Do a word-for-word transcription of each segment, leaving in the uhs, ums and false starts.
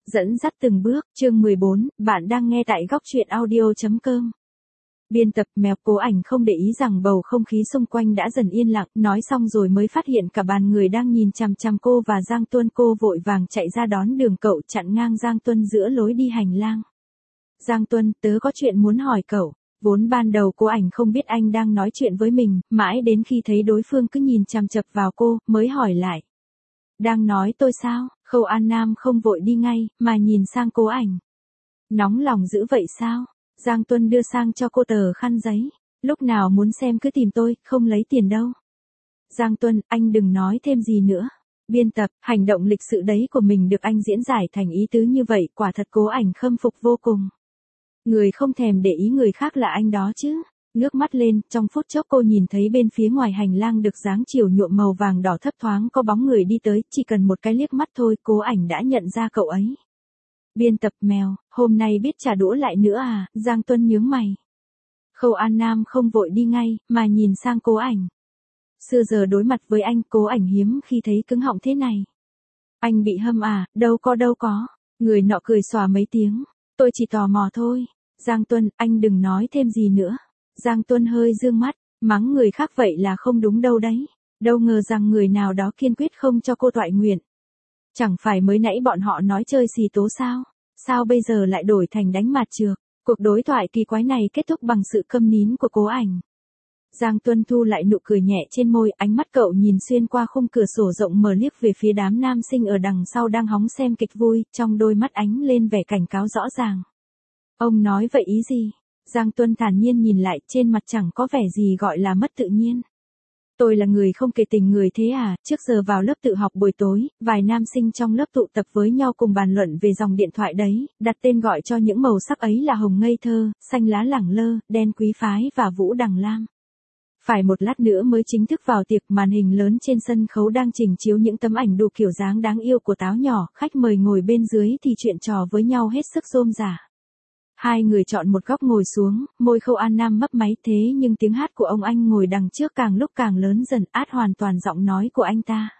Dẫn dắt từng bước, chương mười bốn, bạn đang nghe tại góc truyện audio chấm com. Biên tập mèo Cố Ảnh không để ý rằng bầu không khí xung quanh đã dần yên lặng, nói xong rồi mới phát hiện cả bàn người đang nhìn chằm chằm cô và Giang Tuân. Cô vội vàng chạy ra đón đường cậu, chặn ngang Giang Tuân giữa lối đi hành lang. Giang Tuân, tớ có chuyện muốn hỏi cậu. Vốn ban đầu Cố Ảnh không biết anh đang nói chuyện với mình, mãi đến khi thấy đối phương cứ nhìn chằm chằm vào cô, mới hỏi lại. Đang nói tôi sao? Khâu An Nam không vội đi ngay, mà nhìn sang Cố Ảnh. Nóng lòng dữ vậy sao? Giang Tuân đưa sang cho cô tờ khăn giấy. Lúc nào muốn xem cứ tìm tôi, không lấy tiền đâu. Giang Tuân, anh đừng nói thêm gì nữa. Biên tập, hành động lịch sự đấy của mình được anh diễn giải thành ý tứ như vậy, quả thật Cố Ảnh khâm phục vô cùng. Người không thèm để ý người khác là anh đó chứ. Nước mắt lên, trong phút chốc cô nhìn thấy bên phía ngoài hành lang được dáng chiều nhuộm màu vàng đỏ thấp thoáng có bóng người đi tới, chỉ cần một cái liếc mắt thôi, Cố Ảnh đã nhận ra cậu ấy. Biên tập mèo, hôm nay biết trả đũa lại nữa à? Giang Tuân nhướng mày. Khâu An Nam không vội đi ngay, mà nhìn sang Cố Ảnh. Xưa giờ đối mặt với anh, Cố Ảnh hiếm khi thấy cứng họng thế này. Anh bị hâm à? Đâu có đâu có. Người nọ cười xòa mấy tiếng. Tôi chỉ tò mò thôi. Giang Tuân, anh đừng nói thêm gì nữa. Giang Tuân hơi dương mắt, mắng người khác vậy là không đúng đâu đấy. Đâu ngờ rằng người nào đó kiên quyết không cho cô toại nguyện. Chẳng phải mới nãy bọn họ nói chơi xì tố sao? Sao bây giờ lại đổi thành đánh mặt trược? Cuộc đối thoại kỳ quái này kết thúc bằng sự câm nín của Cố Ảnh. Giang Tuân thu lại nụ cười nhẹ trên môi, ánh mắt cậu nhìn xuyên qua khung cửa sổ rộng mở liếc về phía đám nam sinh ở đằng sau đang hóng xem kịch vui, trong đôi mắt ánh lên vẻ cảnh cáo rõ ràng. Ông nói vậy ý gì? Giang Tuân thản nhiên nhìn lại, trên mặt chẳng có vẻ gì gọi là mất tự nhiên. Tôi là người không kể tình người thế à? Trước giờ vào lớp tự học buổi tối, vài nam sinh trong lớp tụ tập với nhau cùng bàn luận về dòng điện thoại đấy, đặt tên gọi cho những màu sắc ấy là hồng ngây thơ, xanh lá lẳng lơ, đen quý phái và vũ đằng lam. Phải một lát nữa mới chính thức vào tiệc, màn hình lớn trên sân khấu đang trình chiếu những tấm ảnh đủ kiểu dáng đáng yêu của táo nhỏ, khách mời ngồi bên dưới thì chuyện trò với nhau hết sức rôm rả. Hai người chọn một góc ngồi xuống, môi Khâu An Nam mấp máy, thế nhưng tiếng hát của ông anh ngồi đằng trước càng lúc càng lớn dần, át hoàn toàn giọng nói của anh ta.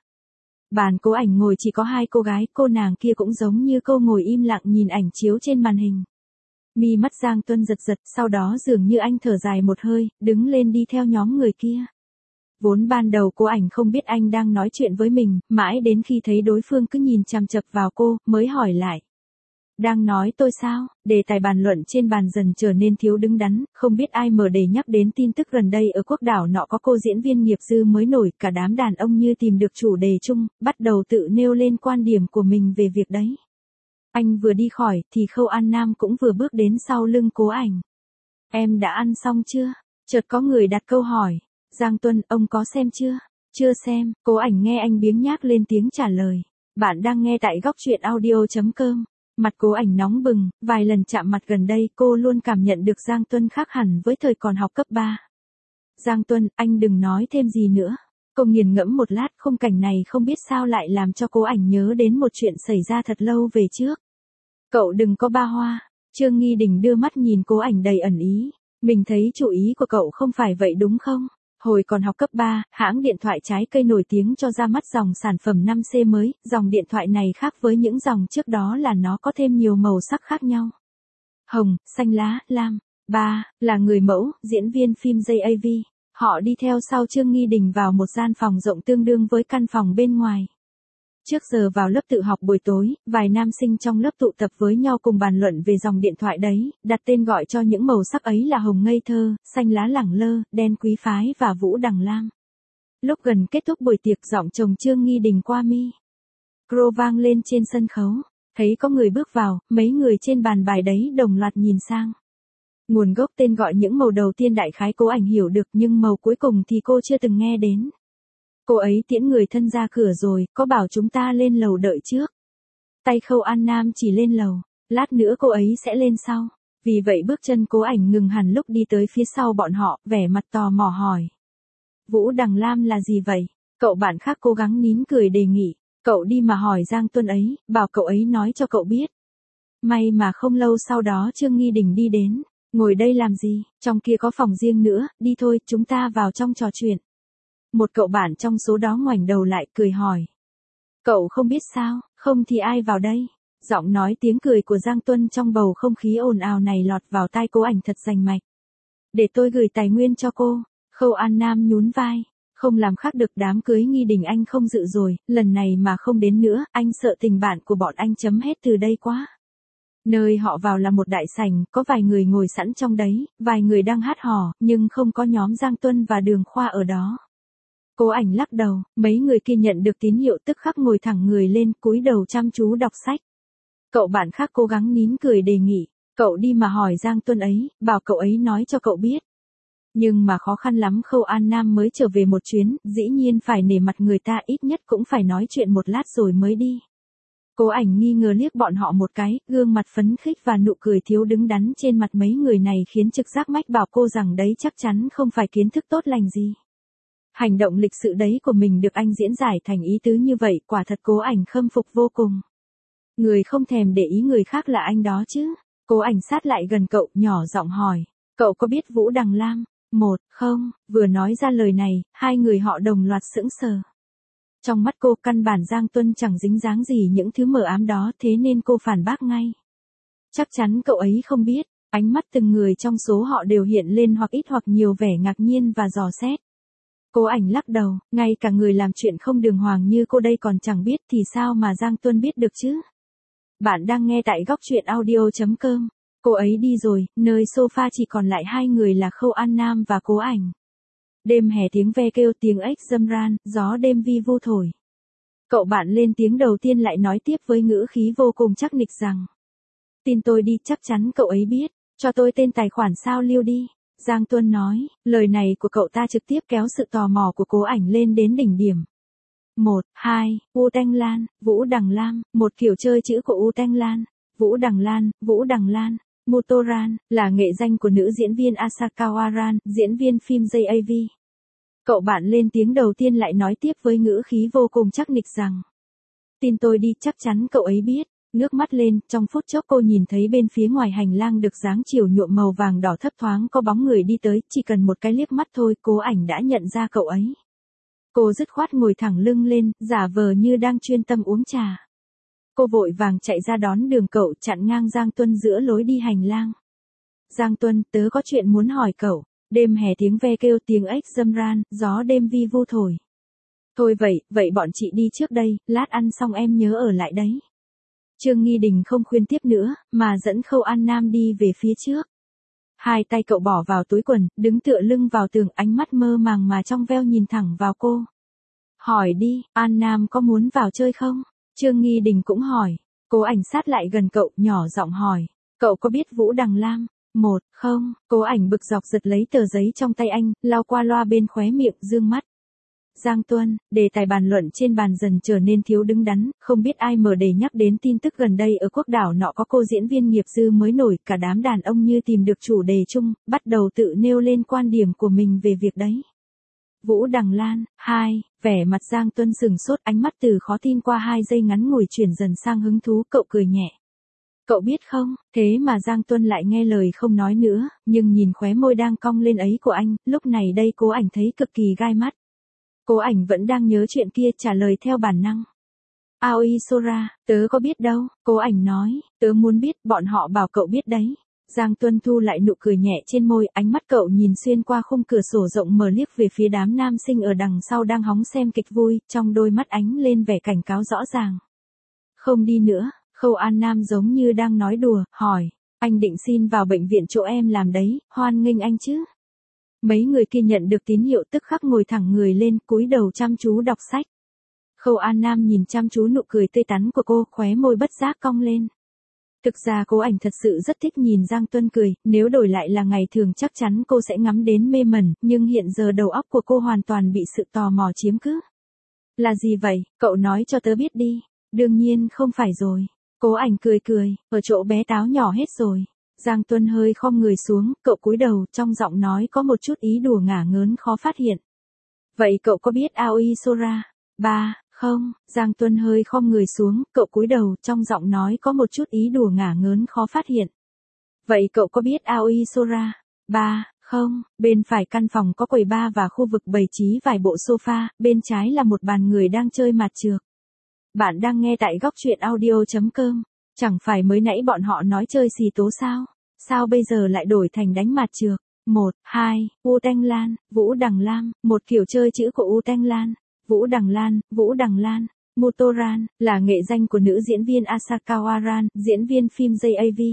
Bàn Cố Ảnh ngồi chỉ có hai cô gái, cô nàng kia cũng giống như cô ngồi im lặng nhìn ảnh chiếu trên màn hình. Mi mắt Giang Tuân giật giật, sau đó dường như anh thở dài một hơi, đứng lên đi theo nhóm người kia. Vốn ban đầu Cố Ảnh không biết anh đang nói chuyện với mình, mãi đến khi thấy đối phương cứ nhìn chằm chằm vào cô, mới hỏi lại. Đang nói tôi sao? Đề tài bàn luận trên bàn dần trở nên thiếu đứng đắn, không biết ai mở đề nhắc đến tin tức gần đây ở quốc đảo nọ có cô diễn viên nghiệp dư mới nổi, cả đám đàn ông như tìm được chủ đề chung, bắt đầu tự nêu lên quan điểm của mình về việc đấy. Anh vừa đi khỏi, thì Khâu An Nam cũng vừa bước đến sau lưng Cố Ảnh. Em đã ăn xong chưa? Chợt có người đặt câu hỏi. Giang Tuân, ông có xem chưa? Chưa xem. Cố Ảnh nghe anh biếng nhác lên tiếng trả lời. Bạn đang nghe tại góc truyện audio chấm com. Mặt Cố Ảnh nóng bừng, vài lần chạm mặt gần đây cô luôn cảm nhận được Giang Tuân khác hẳn với thời còn học cấp ba. Giang Tuân, anh đừng nói thêm gì nữa. Cô nghiền ngẫm một lát, khung cảnh này không biết sao lại làm cho Cố Ảnh nhớ đến một chuyện xảy ra thật lâu về trước. Cậu đừng có ba hoa. Trương Nghi Đình đưa mắt nhìn Cố Ảnh đầy ẩn ý. Mình thấy chủ ý của cậu không phải vậy đúng không? Hồi còn học cấp ba, hãng điện thoại trái cây nổi tiếng cho ra mắt dòng sản phẩm năm C mới, dòng điện thoại này khác với những dòng trước đó là nó có thêm nhiều màu sắc khác nhau. Hồng, xanh lá, lam. Ba, là người mẫu, diễn viên phim J A V. Họ đi theo sau Trương Nghi Đình vào một gian phòng rộng tương đương với căn phòng bên ngoài. Trước giờ vào lớp tự học buổi tối, vài nam sinh trong lớp tụ tập với nhau cùng bàn luận về dòng điện thoại đấy, đặt tên gọi cho những màu sắc ấy là hồng ngây thơ, xanh lá lẳng lơ, đen quý phái và vũ đằng lam. Lúc gần kết thúc buổi tiệc, giọng chồng Trương Nghi Đình qua mi Cro vang lên trên sân khấu. Thấy có người bước vào, mấy người trên bàn bài đấy đồng loạt nhìn sang. Nguồn gốc tên gọi những màu đầu tiên đại khái Cố Ảnh hiểu được, nhưng màu cuối cùng thì cô chưa từng nghe đến. Cô ấy tiễn người thân ra cửa rồi, có bảo chúng ta lên lầu đợi trước. Tay Khâu An Nam chỉ lên lầu, lát nữa cô ấy sẽ lên sau. Vì vậy bước chân Cố Ảnh ngừng hẳn lúc đi tới phía sau bọn họ, vẻ mặt tò mò hỏi. Vũ đằng lam là gì vậy? Cậu bạn khác cố gắng nín cười đề nghị. Cậu đi mà hỏi Giang Tuân ấy, bảo cậu ấy nói cho cậu biết. May mà không lâu sau đó Trương Nghi Đình đi đến. Ngồi đây làm gì, trong kia có phòng riêng nữa, đi thôi, chúng ta vào trong trò chuyện. Một cậu bạn trong số đó ngoảnh đầu lại cười hỏi. Cậu không biết sao, không thì ai vào đây? Giọng nói tiếng cười của Giang Tuân trong bầu không khí ồn ào này lọt vào tai Cố Ảnh thật rành mạch. Để tôi gửi tài nguyên cho cô. Khâu An Nam nhún vai. Không làm khác được, đám cưới Nghi Đình anh không dự rồi, lần này mà không đến nữa, anh sợ tình bạn của bọn anh chấm hết từ đây quá. Nơi họ vào là một đại sảnh, có vài người ngồi sẵn trong đấy, vài người đang hát hò, nhưng không có nhóm Giang Tuân và Đường Khoa ở đó. Cố Ảnh lắc đầu, mấy người kia nhận được tín hiệu tức khắc ngồi thẳng người lên, cúi đầu chăm chú đọc sách. Cậu bạn khác cố gắng nín cười đề nghị, cậu đi mà hỏi Giang Tuân ấy, bảo cậu ấy nói cho cậu biết. Nhưng mà khó khăn lắm, Khâu An Nam mới trở về một chuyến, dĩ nhiên phải nể mặt người ta, ít nhất cũng phải nói chuyện một lát rồi mới đi. Cố Ảnh nghi ngờ liếc bọn họ một cái, gương mặt phấn khích và nụ cười thiếu đứng đắn trên mặt mấy người này khiến trực giác mách bảo cô rằng đấy chắc chắn không phải kiến thức tốt lành gì. Hành động lịch sự đấy của mình được anh diễn giải thành ý tứ như vậy, quả thật Cố Ảnh khâm phục vô cùng. Người không thèm để ý người khác là anh đó chứ. Cố Ảnh sát lại gần cậu, nhỏ giọng hỏi, cậu có biết Vũ Đằng Lam? Một, không, vừa nói ra lời này, hai người họ đồng loạt sững sờ. Trong mắt cô, căn bản Giang Tuân chẳng dính dáng gì những thứ mờ ám đó, thế nên cô phản bác ngay. Chắc chắn cậu ấy không biết. Ánh mắt từng người trong số họ đều hiện lên hoặc ít hoặc nhiều vẻ ngạc nhiên và dò xét. Cố Ảnh lắc đầu, ngay cả người làm chuyện không đường hoàng như cô đây còn chẳng biết thì sao mà Giang Tuân biết được chứ. Bạn đang nghe tại góc truyện audio chấm com. Cô ấy đi rồi, nơi sofa chỉ còn lại hai người là Khâu An Nam và Cố Ảnh. Đêm hè tiếng ve kêu, tiếng ếch râm ran, gió đêm vi vu thổi. Cậu bạn lên tiếng đầu tiên lại nói tiếp với ngữ khí vô cùng chắc nịch rằng, tin tôi đi, chắc chắn cậu ấy biết, cho tôi tên tài khoản sao lưu đi. Giang Tuân nói, lời này của cậu ta trực tiếp kéo sự tò mò của Cố Ảnh lên đến đỉnh điểm. Một, hai, U Teng Lan, Vũ Đằng Lam, một kiểu chơi chữ của U Teng Lan, Vũ Đằng Lan, Vũ Đằng Lan. Mutoran, là nghệ danh của nữ diễn viên Asakawa Ran, diễn viên phim gi a vê. Cậu bạn lên tiếng đầu tiên lại nói tiếp với ngữ khí vô cùng chắc nịch rằng, tin tôi đi, chắc chắn cậu ấy biết. Nước mắt lên, trong phút chốc cô nhìn thấy bên phía ngoài hành lang được dáng chiều nhuộm màu vàng đỏ thấp thoáng có bóng người đi tới, chỉ cần một cái liếc mắt thôi, Cố Ảnh đã nhận ra cậu ấy. Cô dứt khoát ngồi thẳng lưng lên, giả vờ như đang chuyên tâm uống trà. Cô vội vàng chạy ra đón đường cậu, chặn ngang Giang Tuân giữa lối đi hành lang. Giang Tuân, tớ có chuyện muốn hỏi cậu. Đêm hè tiếng ve kêu, tiếng ếch râm ran, gió đêm vi vu thổi. Thôi vậy, vậy bọn chị đi trước đây, lát ăn xong em nhớ ở lại đấy. Trương Nghi Đình không khuyên tiếp nữa, mà dẫn Khâu An Nam đi về phía trước. Hai tay cậu bỏ vào túi quần, đứng tựa lưng vào tường, ánh mắt mơ màng mà trong veo nhìn thẳng vào cô. Hỏi đi, An Nam có muốn vào chơi không? Trương Nghi Đình cũng hỏi. Cố Ảnh sát lại gần cậu, nhỏ giọng hỏi, cậu có biết Vũ Đằng Lam? Một, không. Cố Ảnh bực dọc giật lấy tờ giấy trong tay anh, lau qua loa bên khóe miệng, dương mắt. Giang Tuân, đề tài bàn luận trên bàn dần trở nên thiếu đứng đắn, không biết ai mở để nhắc đến tin tức gần đây ở quốc đảo nọ có cô diễn viên nghiệp dư mới nổi, cả đám đàn ông như tìm được chủ đề chung, bắt đầu tự nêu lên quan điểm của mình về việc đấy. Vũ Đằng Lan, hai, vẻ mặt Giang Tuân sừng sốt, ánh mắt từ khó tin qua hai giây ngắn ngủi chuyển dần sang hứng thú, cậu cười nhẹ. Cậu biết không, thế mà Giang Tuân lại nghe lời không nói nữa, nhưng nhìn khóe môi đang cong lên ấy của anh, lúc này đây Cố Ảnh thấy cực kỳ gai mắt. Cố Ảnh vẫn đang nhớ chuyện kia, trả lời theo bản năng. Aoi Sora, tớ có biết đâu, Cố Ảnh nói, tớ muốn biết, bọn họ bảo cậu biết đấy. Giang Tuân thu lại nụ cười nhẹ trên môi, ánh mắt cậu nhìn xuyên qua khung cửa sổ rộng mở liếc về phía đám nam sinh ở đằng sau đang hóng xem kịch vui, trong đôi mắt ánh lên vẻ cảnh cáo rõ ràng. Không đi nữa. Khâu An Nam giống như đang nói đùa, hỏi, anh định xin vào bệnh viện chỗ em làm đấy, hoan nghênh anh chứ? Mấy người kia nhận được tín hiệu tức khắc ngồi thẳng người lên, cúi đầu chăm chú đọc sách. Khâu An Nam nhìn chăm chú nụ cười tươi tắn của cô, khóe môi bất giác cong lên. Thực ra Cố Ảnh thật sự rất thích nhìn Giang Tuân cười, nếu đổi lại là ngày thường chắc chắn cô sẽ ngắm đến mê mẩn, nhưng hiện giờ đầu óc của cô hoàn toàn bị sự tò mò chiếm cứ. Là gì vậy, cậu nói cho tớ biết đi. Đương nhiên không phải rồi. Cố Ảnh cười cười, ở chỗ bé táo nhỏ hết rồi. Giang Tuân hơi khom người xuống, cậu cúi đầu, trong giọng nói có một chút ý đùa ngả ngớn khó phát hiện. Vậy cậu có biết Aoi Sora? Ba, không, Giang Tuân hơi khom người xuống, cậu cúi đầu, trong giọng nói có một chút ý đùa ngả ngớn khó phát hiện. Vậy cậu có biết Aoi Sora? Ba, không, bên phải căn phòng có quầy bar và khu vực bày trí vài bộ sofa, bên trái là một bàn người đang chơi mạt trược. Bạn đang nghe tại góc truyện audio chấm com. Chẳng phải mới nãy bọn họ nói chơi xì tố sao? Sao bây giờ lại đổi thành đánh mặt trược? Một, hai, U Teng Lan, Vũ Đằng Lam, một kiểu chơi chữ của U Teng Lan. Vũ Đằng Lan, Vũ Đằng Lan, Mutoran, là nghệ danh của nữ diễn viên Asakawa Ran, diễn viên phim gi a vê.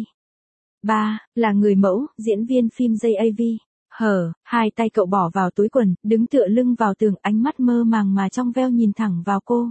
ba. Là người mẫu, diễn viên phim gi a vê. Hở, hai tay cậu bỏ vào túi quần, đứng tựa lưng vào tường, ánh mắt mơ màng mà trong veo nhìn thẳng vào cô.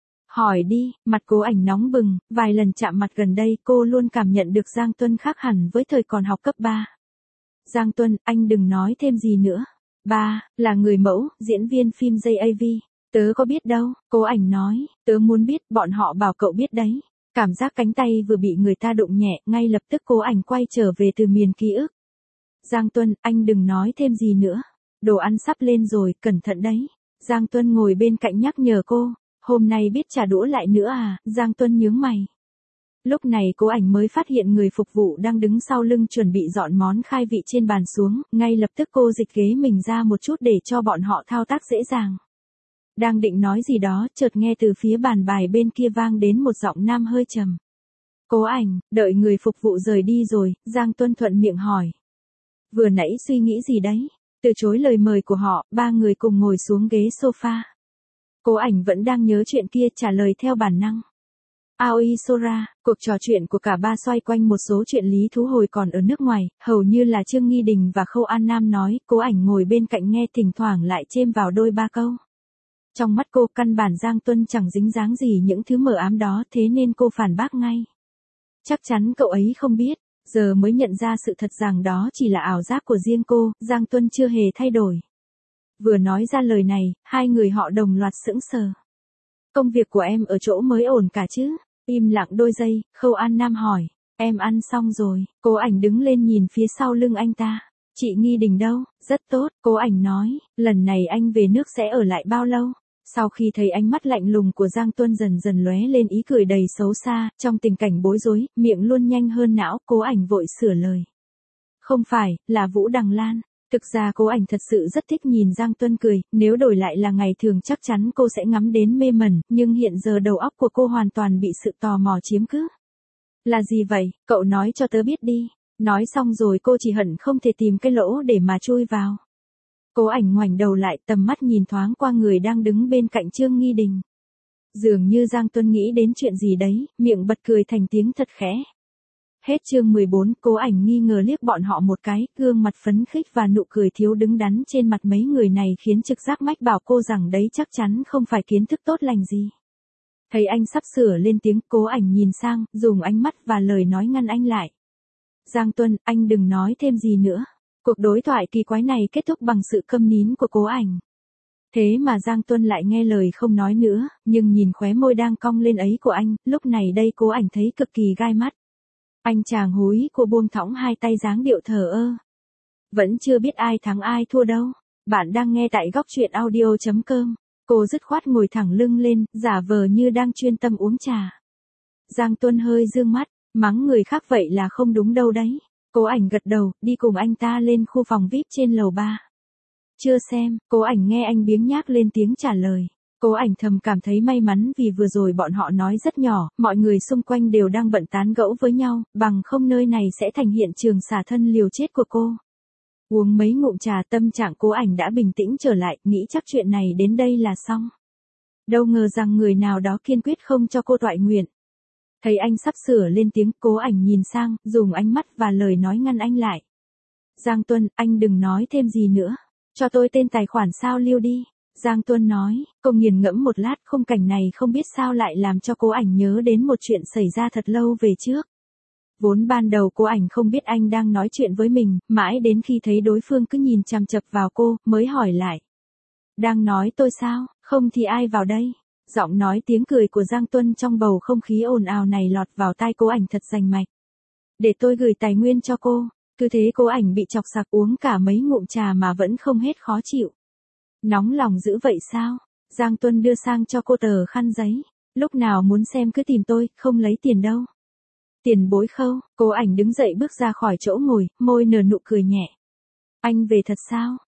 Hỏi đi, mặt Cố Ảnh nóng bừng, vài lần chạm mặt gần đây cô luôn cảm nhận được Giang Tuân khác hẳn với thời còn học cấp ba. Giang Tuân, anh đừng nói thêm gì nữa. ba. Là người mẫu, diễn viên phim gi a vê. Tớ có biết đâu, Cố Ảnh nói, tớ muốn biết, bọn họ bảo cậu biết đấy. Cảm giác cánh tay vừa bị người ta đụng nhẹ, ngay lập tức Cố Ảnh quay trở về từ miền ký ức. Giang Tuân, anh đừng nói thêm gì nữa. Đồ ăn sắp lên rồi, cẩn thận đấy. Giang Tuân ngồi bên cạnh nhắc nhở cô. Hôm nay biết trả đũa lại nữa à? Giang Tuân nhướng mày. Lúc này Cố Ảnh mới phát hiện người phục vụ đang đứng sau lưng chuẩn bị dọn món khai vị trên bàn xuống, ngay lập tức cô dịch ghế mình ra một chút để cho bọn họ thao tác dễ dàng. Đang định nói gì đó, chợt nghe từ phía bàn bài bên kia vang đến một giọng nam hơi trầm. Cố Ảnh, đợi người phục vụ rời đi rồi, Giang Tuân thuận miệng hỏi. Vừa nãy suy nghĩ gì đấy? Từ chối lời mời của họ, ba người cùng ngồi xuống ghế sofa. Cố Ảnh vẫn đang nhớ chuyện kia, trả lời theo bản năng. Aoi Sora, cuộc trò chuyện của cả ba xoay quanh một số chuyện lý thú hồi còn ở nước ngoài, hầu như là Trương Nghi Đình và Khâu An Nam nói, Cố Ảnh ngồi bên cạnh nghe thỉnh thoảng lại chêm vào đôi ba câu. Trong mắt cô căn bản Giang Tuân chẳng dính dáng gì những thứ mờ ám đó, thế nên cô phản bác ngay. Chắc chắn cậu ấy không biết, giờ mới nhận ra sự thật rằng đó chỉ là ảo giác của riêng cô, Giang Tuân chưa hề thay đổi. Vừa nói ra lời này, hai người họ đồng loạt sững sờ. Công việc của em ở chỗ mới ổn cả chứ? Im lặng đôi giây, Khâu An Nam hỏi. Em ăn xong rồi. Cố Ảnh đứng lên nhìn phía sau lưng anh ta. Chị Nghi Đình đâu? Rất tốt, Cố Ảnh nói. Lần này anh về nước sẽ ở lại bao lâu? Sau khi thấy ánh mắt lạnh lùng của Giang Tuân dần dần lóe lên ý cười đầy xấu xa, trong tình cảnh bối rối, miệng luôn nhanh hơn não, Cố Ảnh vội sửa lời. Không phải, là Vũ Đằng Lan. Thực ra Cố Ảnh thật sự rất thích nhìn Giang Tuân cười, nếu đổi lại là ngày thường chắc chắn cô sẽ ngắm đến mê mẩn, nhưng hiện giờ đầu óc của cô hoàn toàn bị sự tò mò chiếm cứ. Là gì vậy, cậu nói cho tớ biết đi. Nói xong rồi cô chỉ hận không thể tìm cái lỗ để mà chui vào. Cố Ảnh ngoảnh đầu lại, tầm mắt nhìn thoáng qua người đang đứng bên cạnh Trương Nghi Đình. Dường như Giang Tuân nghĩ đến chuyện gì đấy, miệng bật cười thành tiếng thật khẽ. Hết chương mười bốn, Cố Ảnh nghi ngờ liếc bọn họ một cái, gương mặt phấn khích và nụ cười thiếu đứng đắn trên mặt mấy người này khiến trực giác mách bảo cô rằng đấy chắc chắn không phải kiến thức tốt lành gì. Thấy anh sắp sửa lên tiếng, Cố Ảnh nhìn sang, dùng ánh mắt và lời nói ngăn anh lại. Giang Tuân, anh đừng nói thêm gì nữa. Cuộc đối thoại kỳ quái này kết thúc bằng sự câm nín của Cố Ảnh. Thế mà Giang Tuân lại nghe lời không nói nữa, nhưng nhìn khóe môi đang cong lên ấy của anh, lúc này đây Cố Ảnh thấy cực kỳ gai mắt. Anh chàng húi của buông thõng hai tay dáng điệu thờ ơ. Vẫn chưa biết ai thắng ai thua đâu. Bạn đang nghe tại góc truyện audio chấm com. Cô dứt khoát ngồi thẳng lưng lên, giả vờ như đang chuyên tâm uống trà. Giang Tuân hơi dương mắt, mắng người khác vậy là không đúng đâu đấy. Cố Ảnh gật đầu, đi cùng anh ta lên khu phòng vi ai pi trên lầu ba. Chưa xem, Cố Ảnh nghe anh biếng nhác lên tiếng trả lời. Cố Ảnh thầm cảm thấy may mắn vì vừa rồi bọn họ nói rất nhỏ, mọi người xung quanh đều đang bận tán gẫu với nhau, bằng không nơi này sẽ thành hiện trường xả thân liều chết của cô. Uống mấy ngụm trà, tâm trạng Cố Ảnh đã bình tĩnh trở lại, nghĩ chắc chuyện này đến đây là xong. Đâu ngờ rằng người nào đó kiên quyết không cho cô toại nguyện. Thấy anh sắp sửa lên tiếng, Cố Ảnh nhìn sang, dùng ánh mắt và lời nói ngăn anh lại. Giang Tuân, anh đừng nói thêm gì nữa. Cho tôi tên tài khoản sao lưu đi. Giang Tuân nói, cô nghiền ngẫm một lát, khung cảnh này không biết sao lại làm cho Cố Ảnh nhớ đến một chuyện xảy ra thật lâu về trước. Vốn ban đầu Cố Ảnh không biết anh đang nói chuyện với mình, mãi đến khi thấy đối phương cứ nhìn chằm chằm vào cô, mới hỏi lại. Đang nói tôi sao, không thì ai vào đây? Giọng nói tiếng cười của Giang Tuân trong bầu không khí ồn ào này lọt vào tai Cố Ảnh thật rành mạch. Để tôi gửi tài nguyên cho cô. Cứ thế Cố Ảnh bị chọc sặc uống cả mấy ngụm trà mà vẫn không hết khó chịu. Nóng lòng dữ vậy sao? Giang Tuân đưa sang cho cô tờ khăn giấy. Lúc nào muốn xem cứ tìm tôi, không lấy tiền đâu. Tiền bối Khâu. Cố Ảnh đứng dậy bước ra khỏi chỗ ngồi, môi nở nụ cười nhẹ. Anh về thật sao?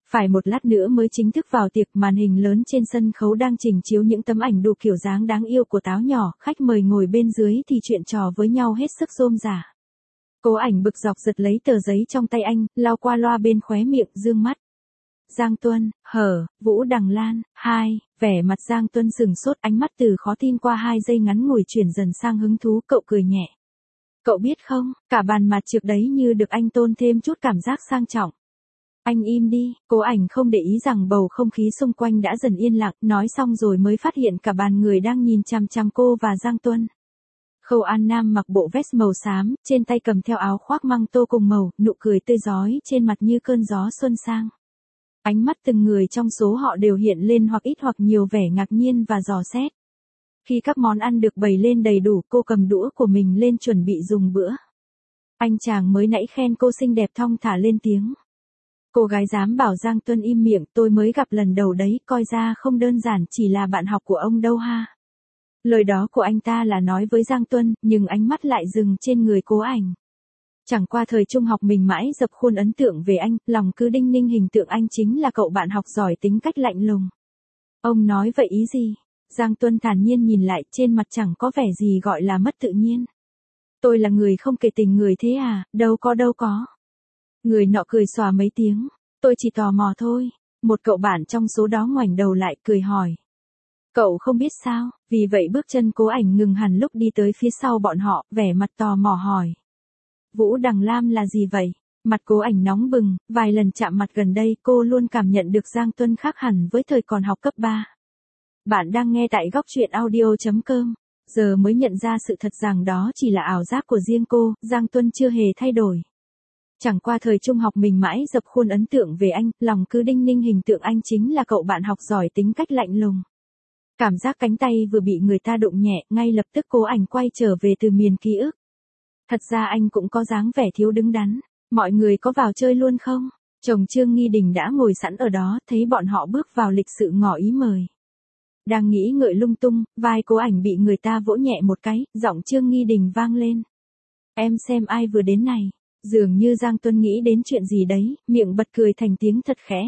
Phải một lát nữa mới chính thức vào tiệc, màn hình lớn trên sân khấu đang trình chiếu những tấm ảnh đủ kiểu dáng đáng yêu của Táo nhỏ, khách mời ngồi bên dưới thì chuyện trò với nhau hết sức rôm rả. Cố Ảnh bực dọc giật lấy tờ giấy trong tay anh, lau qua loa bên khóe miệng, dương mắt. Giang Tuân, hở, Vũ Đằng Lan, hai, vẻ mặt Giang Tuân sừng sốt, ánh mắt từ khó tin qua hai giây ngắn ngủi chuyển dần sang hứng thú, cậu cười nhẹ. Cậu biết không, cả bàn mặt trược đấy như được anh tôn thêm chút cảm giác sang trọng. Anh im đi, Cố Ảnh không để ý rằng bầu không khí xung quanh đã dần yên lặng, nói xong rồi mới phát hiện cả bàn người đang nhìn chằm chằm cô và Giang Tuân. Khâu An Nam mặc bộ vest màu xám, trên tay cầm theo áo khoác măng tô cùng màu, nụ cười tươi rói trên mặt như cơn gió xuân sang. Ánh mắt từng người trong số họ đều hiện lên hoặc ít hoặc nhiều vẻ ngạc nhiên và dò xét. Khi các món ăn được bày lên đầy đủ, cô cầm đũa của mình lên chuẩn bị dùng bữa. Anh chàng mới nãy khen cô xinh đẹp thong thả lên tiếng. Cô gái dám bảo Giang Tuân im miệng, tôi mới gặp lần đầu đấy, coi ra không đơn giản chỉ là bạn học của ông đâu ha. Lời đó của anh ta là nói với Giang Tuân, nhưng ánh mắt lại dừng trên người Cố Ảnh. Chẳng qua thời trung học mình mãi dập khuôn ấn tượng về anh, lòng cứ đinh ninh hình tượng anh chính là cậu bạn học giỏi tính cách lạnh lùng. Ông nói vậy ý gì? Giang Tuân thản nhiên nhìn lại, trên mặt chẳng có vẻ gì gọi là mất tự nhiên. Tôi là người không kể tình người thế à, đâu có đâu có. Người nọ cười xòa mấy tiếng, tôi chỉ tò mò thôi. Một cậu bạn trong số đó ngoảnh đầu lại cười hỏi. Cậu không biết sao, vì vậy bước chân Cố Ảnh ngừng hẳn lúc đi tới phía sau bọn họ, vẻ mặt tò mò hỏi. Vũ Đằng Lam là gì vậy? Mặt Cố Ảnh nóng bừng, vài lần chạm mặt gần đây cô luôn cảm nhận được Giang Tuân khác hẳn với thời còn học cấp ba. Bạn đang nghe tại góc truyện audio chấm com. Giờ mới nhận ra sự thật rằng đó chỉ là ảo giác của riêng cô, Giang Tuân chưa hề thay đổi. Chẳng qua thời trung học mình mãi dập khuôn ấn tượng về anh, lòng cứ đinh ninh hình tượng anh chính là cậu bạn học giỏi tính cách lạnh lùng. Cảm giác cánh tay vừa bị người ta đụng nhẹ, ngay lập tức Cố Ảnh quay trở về từ miền ký ức. Thật ra anh cũng có dáng vẻ thiếu đứng đắn. Mọi người có vào chơi luôn không? Chồng Trương Nghi Đình đã ngồi sẵn ở đó, thấy bọn họ bước vào lịch sự ngỏ ý mời. Đang nghĩ ngợi lung tung, vai Cố Ảnh bị người ta vỗ nhẹ một cái, giọng Trương Nghi Đình vang lên. Em xem ai vừa đến này. Dường như Giang Tuân nghĩ đến chuyện gì đấy, miệng bật cười thành tiếng thật khẽ.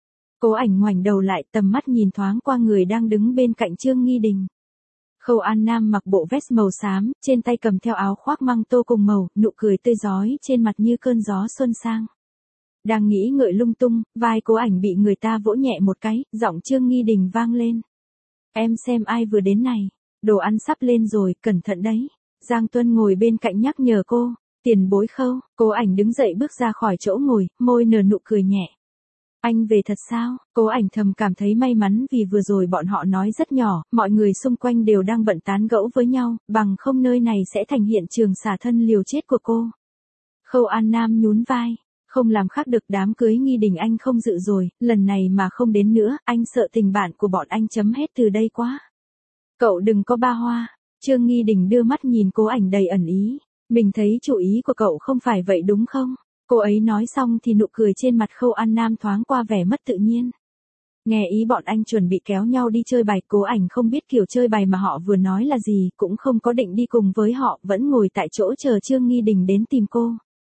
Cố Ảnh ngoảnh đầu lại, tầm mắt nhìn thoáng qua người đang đứng bên cạnh Trương Nghi Đình. Khâu An Nam mặc bộ vest màu xám, trên tay cầm theo áo khoác măng tô cùng màu, nụ cười tươi rói trên mặt như cơn gió xuân sang. Đang nghĩ ngợi lung tung, vai Cố Ảnh bị người ta vỗ nhẹ một cái, giọng Trương Nghi Đình vang lên. Em xem ai vừa đến này. Đồ ăn sắp lên rồi, cẩn thận đấy. Giang Tuân ngồi bên cạnh nhắc nhở cô. Tiền bối Khâu. Cố Ảnh đứng dậy bước ra khỏi chỗ ngồi, môi nở nụ cười nhẹ. Anh về thật sao? Cố Ảnh thầm cảm thấy may mắn vì vừa rồi bọn họ nói rất nhỏ, mọi người xung quanh đều đang bận tán gẫu với nhau, bằng không nơi này sẽ thành hiện trường xả thân liều chết của cô. Khâu An Nam nhún vai, không làm khác được, đám cưới Nghi Đình anh không dự rồi, lần này mà không đến nữa, anh sợ tình bạn của bọn anh chấm hết từ đây quá. Cậu đừng có ba hoa. Trương Nghi Đình đưa mắt nhìn Cố Ảnh đầy ẩn ý. Mình thấy chủ ý của cậu không phải vậy đúng không? Cô ấy nói xong thì nụ cười trên mặt Khâu An Nam thoáng qua vẻ mất tự nhiên. Nghe ý bọn anh chuẩn bị kéo nhau đi chơi bài, Cố Ảnh không biết kiểu chơi bài mà họ vừa nói là gì, cũng không có định đi cùng với họ, vẫn ngồi tại chỗ chờ Trương Nghi Đình đến tìm cô.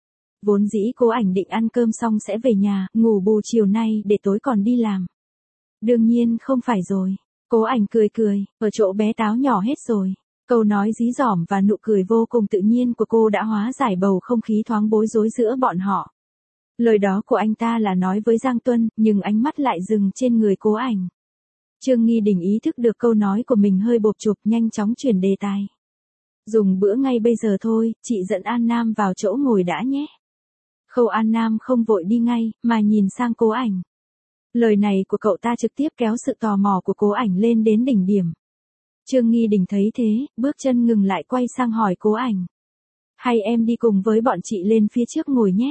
Vốn dĩ Cố Ảnh định ăn cơm xong sẽ về nhà, ngủ bù chiều nay để tối còn đi làm. Đương nhiên không phải rồi. Cố Ảnh cười cười, ở chỗ bé Táo nhỏ hết rồi. Câu nói dí dỏm và nụ cười vô cùng tự nhiên của cô đã hóa giải bầu không khí thoáng bối rối giữa bọn họ. Lời đó của anh ta là nói với Giang Tuân, nhưng ánh mắt lại dừng trên người Cố Ảnh. Trương Nghi Đình ý thức được câu nói của mình hơi bộp chộp, nhanh chóng chuyển đề tài. Dùng bữa ngay bây giờ thôi, chị dẫn An Nam vào chỗ ngồi đã nhé. Khâu An Nam không vội đi ngay, mà nhìn sang Cố Ảnh. Lời này của cậu ta trực tiếp kéo sự tò mò của Cố Ảnh lên đến đỉnh điểm. Trương Nghi Đình thấy thế, bước chân ngừng lại quay sang hỏi Cố Ảnh. Hay em đi cùng với bọn chị lên phía trước ngồi nhé.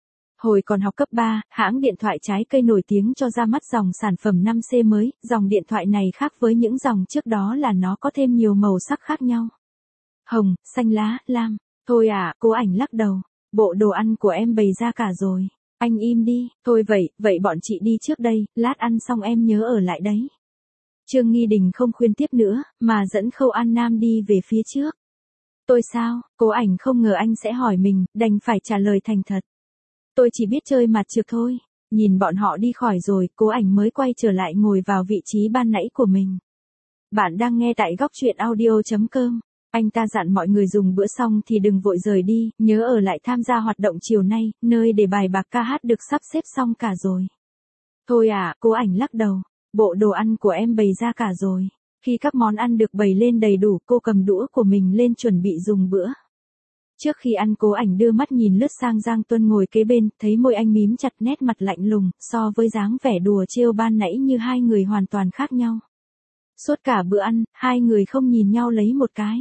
Hồi còn học cấp ba, hãng điện thoại trái cây nổi tiếng cho ra mắt dòng sản phẩm năm C mới, dòng điện thoại này khác với những dòng trước đó là nó có thêm nhiều màu sắc khác nhau. Hồng, xanh lá, lam. Thôi à, Cố Ảnh lắc đầu. Bộ đồ ăn của em bày ra cả rồi. Anh im đi, thôi vậy, vậy bọn chị đi trước đây, lát ăn xong em nhớ ở lại đấy. Trương Nghi Đình không khuyên tiếp nữa, mà dẫn Khâu An Nam đi về phía trước. Tôi sao? Cố Ảnh không ngờ anh sẽ hỏi mình, đành phải trả lời thành thật. Tôi chỉ biết chơi mặt trược thôi. Nhìn bọn họ đi khỏi rồi, Cố Ảnh mới quay trở lại ngồi vào vị trí ban nãy của mình. Bạn đang nghe tại góc truyện audio.com. Anh ta dặn mọi người dùng bữa xong thì đừng vội rời đi, nhớ ở lại tham gia hoạt động chiều nay, nơi để bài bạc ca hát được sắp xếp xong cả rồi. Thôi à, Cố Ảnh lắc đầu. Bộ đồ ăn của em bày ra cả rồi. Khi các món ăn được bày lên đầy đủ, cô cầm đũa của mình lên chuẩn bị dùng bữa. Trước khi ăn, Cố Ảnh đưa mắt nhìn lướt sang Giang Tuân ngồi kế bên, thấy môi anh mím chặt, nét mặt lạnh lùng, so với dáng vẻ đùa trêu ban nãy như hai người hoàn toàn khác nhau. Suốt cả bữa ăn, hai người không nhìn nhau lấy một cái.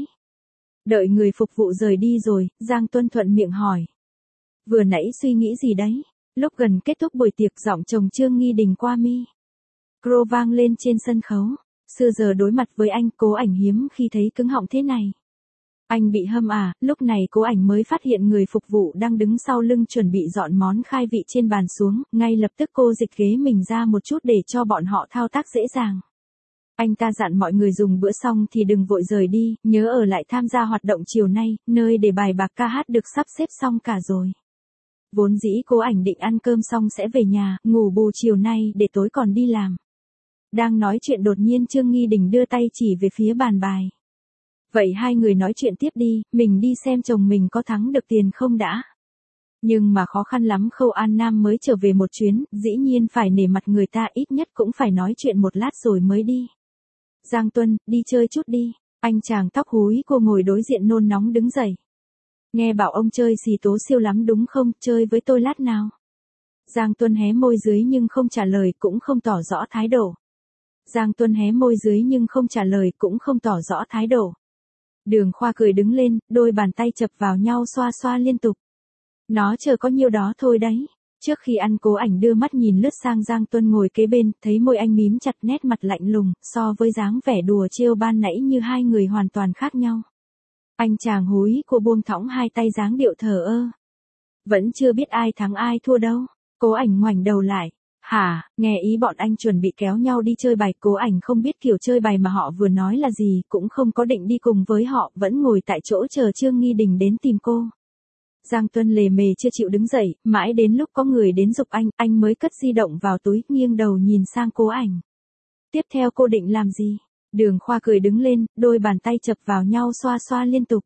Đợi người phục vụ rời đi rồi, Giang Tuân thuận miệng hỏi. Vừa nãy suy nghĩ gì đấy? Lúc gần kết thúc buổi tiệc, giọng chồng Trương Nghi Đình qua mi cro vang lên trên sân khấu. Xưa giờ đối mặt với anh, Cố Ảnh hiếm khi thấy cứng họng thế này. Anh bị hâm à? Lúc này Cố Ảnh mới phát hiện người phục vụ đang đứng sau lưng chuẩn bị dọn món khai vị trên bàn xuống, ngay lập tức cô dịch ghế mình ra một chút để cho bọn họ thao tác dễ dàng. Anh ta dặn mọi người dùng bữa xong thì đừng vội rời đi, nhớ ở lại tham gia hoạt động chiều nay, nơi để bài bạc ca hát được sắp xếp xong cả rồi. Vốn dĩ Cố Ảnh định ăn cơm xong sẽ về nhà, ngủ bù chiều nay để tối còn đi làm. Đang nói chuyện đột nhiên Trương Nghi Đình đưa tay chỉ về phía bàn bài. Vậy hai người nói chuyện tiếp đi, mình đi xem chồng mình có thắng được tiền không đã. Nhưng mà khó khăn lắm, Khâu An Nam mới trở về một chuyến, dĩ nhiên phải nể mặt người ta, ít nhất cũng phải nói chuyện một lát rồi mới đi. Giang Tuân, đi chơi chút đi. Anh chàng tóc húi cô ngồi đối diện nôn nóng đứng dậy. Nghe bảo ông chơi xì tố siêu lắm đúng không, chơi với tôi lát nào. Giang Tuân hé môi dưới nhưng không trả lời, cũng không tỏ rõ thái độ. Giang Tuân hé môi dưới nhưng không trả lời, cũng không tỏ rõ thái độ. Đường Khoa cười đứng lên, đôi bàn tay chập vào nhau xoa xoa liên tục. Nó chờ có nhiêu đó thôi đấy. Trước khi ăn, Cố Ảnh đưa mắt nhìn lướt sang Giang Tuân ngồi kế bên, thấy môi anh mím chặt, nét mặt lạnh lùng, so với dáng vẻ đùa trêu ban nãy như hai người hoàn toàn khác nhau. Anh chàng húi cô buông thõng hai tay, dáng điệu thờ ơ. Vẫn chưa biết ai thắng ai thua đâu. Cố Ảnh ngoảnh đầu lại. Hả, nghe ý bọn anh chuẩn bị kéo nhau đi chơi bài. Cố Ảnh không biết kiểu chơi bài mà họ vừa nói là gì, cũng không có định đi cùng với họ, vẫn ngồi tại chỗ chờ Trương Nghi Đình đến tìm cô. Giang Tuân lề mề chưa chịu đứng dậy, mãi đến lúc có người đến giục anh, anh mới cất di động vào túi, nghiêng đầu nhìn sang Cố Ảnh. Tiếp theo cô định làm gì? Đường Khoa cười đứng lên, đôi bàn tay chập vào nhau xoa xoa liên tục.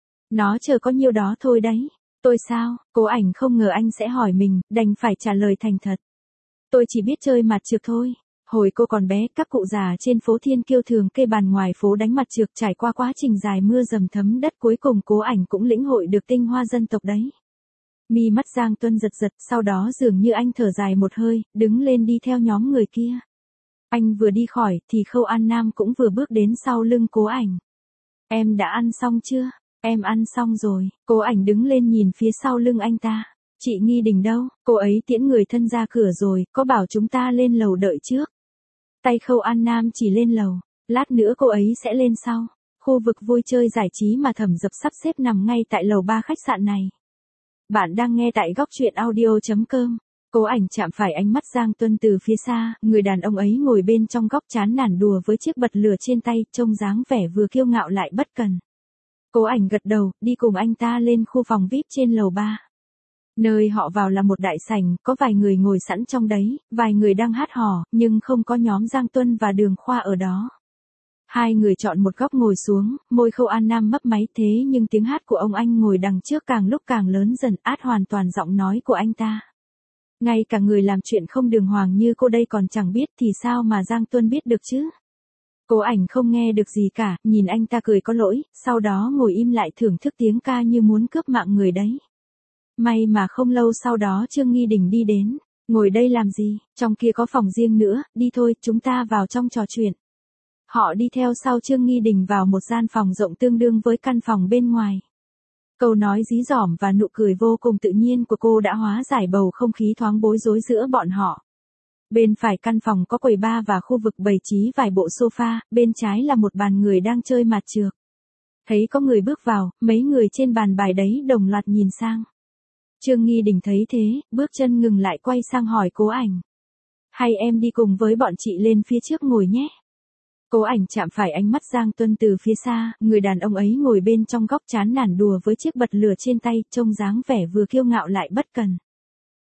Nó chờ có nhiêu đó thôi đấy. Tôi sao? Cố Ảnh không ngờ anh sẽ hỏi mình, đành phải trả lời thành thật. Tôi chỉ biết chơi mặt trược thôi. Hồi cô còn bé, các cụ già trên phố Thiên Kiêu thường kê bàn ngoài phố đánh mặt trược, trải qua quá trình dài mưa dầm thấm đất, cuối cùng Cố Ảnh cũng lĩnh hội được tinh hoa dân tộc đấy. Mi mắt Giang Tuân giật giật, sau đó dường như anh thở dài một hơi, đứng lên đi theo nhóm người kia. Anh vừa đi khỏi, thì Khâu An Nam cũng vừa bước đến sau lưng Cố Ảnh. Em đã ăn xong chưa? Em ăn xong rồi. Cố Ảnh đứng lên nhìn phía sau lưng anh ta. Chị Nghi Đình đâu? Cô ấy tiễn người thân ra cửa rồi, có bảo chúng ta lên lầu đợi trước. Tay Khâu An Nam chỉ lên lầu. Lát nữa cô ấy sẽ lên sau. Khu vực vui chơi giải trí mà Thẩm Dập sắp xếp nằm ngay tại lầu ba khách sạn này. Bạn đang nghe tại góc truyện audio.com. Cố Ảnh chạm phải ánh mắt Giang Tuân từ phía xa, người đàn ông ấy ngồi bên trong góc chán nản đùa với chiếc bật lửa trên tay, trông dáng vẻ vừa kiêu ngạo lại bất cần. Cố Ảnh gật đầu, đi cùng anh ta lên khu phòng vi ai pi trên lầu ba. Nơi họ vào là một đại sảnh, có vài người ngồi sẵn trong đấy, vài người đang hát hò, nhưng không có nhóm Giang Tuân và Đường Khoa ở đó. Hai người chọn một góc ngồi xuống, môi Khâu An Nam mấp máy, thế nhưng tiếng hát của ông anh ngồi đằng trước càng lúc càng lớn dần, át hoàn toàn giọng nói của anh ta. Ngay cả người làm chuyện không đường hoàng như cô đây còn chẳng biết thì sao mà Giang Tuân biết được chứ? Cố Ảnh không nghe được gì cả, nhìn anh ta cười có lỗi, sau đó ngồi im lại thưởng thức tiếng ca như muốn cướp mạng người đấy. May mà không lâu sau đó Trương Nghi Đình đi đến. Ngồi đây làm gì, trong kia có phòng riêng nữa, đi thôi, chúng ta vào trong trò chuyện. Họ đi theo sau Trương Nghi Đình vào một gian phòng rộng tương đương với căn phòng bên ngoài. Câu nói dí dỏm và nụ cười vô cùng tự nhiên của cô đã hóa giải bầu không khí thoáng bối rối giữa bọn họ. Bên phải căn phòng có quầy bar và khu vực bày trí vài bộ sofa, bên trái là một bàn người đang chơi mặt trược. Thấy có người bước vào, mấy người trên bàn bài đấy đồng loạt nhìn sang. Trương Nghi Đình thấy thế, bước chân ngừng lại quay sang hỏi Cố Ảnh. Hay em đi cùng với bọn chị lên phía trước ngồi nhé. Cố Ảnh chạm phải ánh mắt Giang Tuân từ phía xa, người đàn ông ấy ngồi bên trong góc chán nản đùa với chiếc bật lửa trên tay, trông dáng vẻ vừa kiêu ngạo lại bất cần.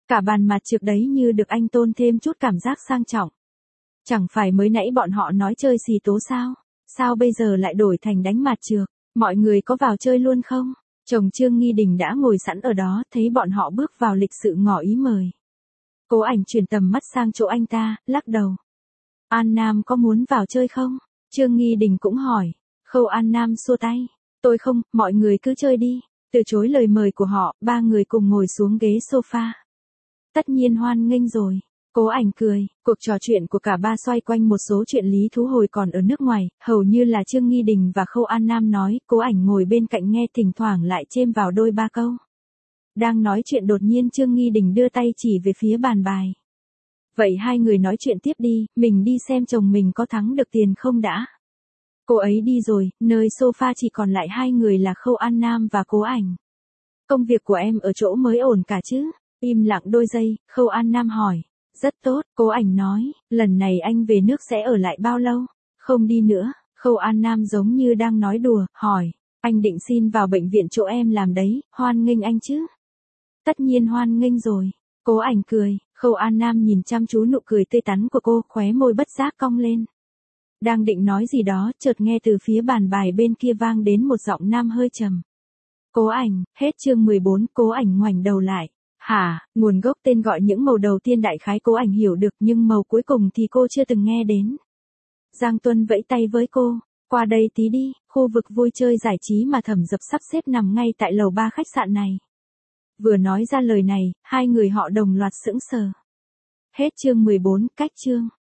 Cả bàn mặt trược đấy như được anh tôn thêm chút cảm giác sang trọng. Chẳng phải mới nãy bọn họ nói chơi xì tố sao? Sao bây giờ lại đổi thành đánh mặt trược? Mọi người có vào chơi luôn không? Chồng Trương Nghi Đình đã ngồi sẵn ở đó, thấy bọn họ bước vào lịch sự ngỏ ý mời. Cố Ảnh chuyển tầm mắt sang chỗ anh ta, lắc đầu. An Nam có muốn vào chơi không? Trương Nghi Đình cũng hỏi. Khâu An Nam xua tay. Tôi không, mọi người cứ chơi đi. Từ chối lời mời của họ, ba người cùng ngồi xuống ghế sofa. Tất nhiên hoan nghênh rồi. Cố Ảnh cười, cuộc trò chuyện của cả ba xoay quanh một số chuyện lý thú hồi còn ở nước ngoài, hầu như là Trương Nghi Đình và Khâu An Nam nói, Cố Ảnh ngồi bên cạnh nghe thỉnh thoảng lại chêm vào đôi ba câu. Đang nói chuyện đột nhiên Trương Nghi Đình đưa tay chỉ về phía bàn bài. Vậy hai người nói chuyện tiếp đi, mình đi xem chồng mình có thắng được tiền không đã. Cô ấy đi rồi, nơi sofa chỉ còn lại hai người là Khâu An Nam và Cố Ảnh. Công việc của em ở chỗ mới ổn cả chứ? Im lặng đôi giây, Khâu An Nam hỏi. Rất tốt, Cố Ảnh nói, lần này anh về nước sẽ ở lại bao lâu? Không đi nữa, Khâu An Nam giống như đang nói đùa, hỏi. Anh định xin vào bệnh viện chỗ em làm đấy, hoan nghênh anh chứ? Tất nhiên hoan nghênh rồi. Cố Ảnh cười, Khâu An Nam nhìn chăm chú nụ cười tươi tắn của cô, khóe môi bất giác cong lên. Đang định nói gì đó, chợt nghe từ phía bàn bài bên kia vang đến một giọng nam hơi trầm. Cố Ảnh, hết chương mười bốn, Cố Ảnh ngoảnh đầu lại. Hả, nguồn gốc tên gọi những màu đầu tiên đại khái Cố Ảnh hiểu được nhưng màu cuối cùng thì cô chưa từng nghe đến. Giang Tuân vẫy tay với cô, qua đây tí đi, khu vực vui chơi giải trí mà Thẩm Dập sắp xếp nằm ngay tại lầu ba khách sạn này. Vừa nói ra lời này, hai người họ đồng loạt sững sờ. Hết chương mười bốn, cách chương.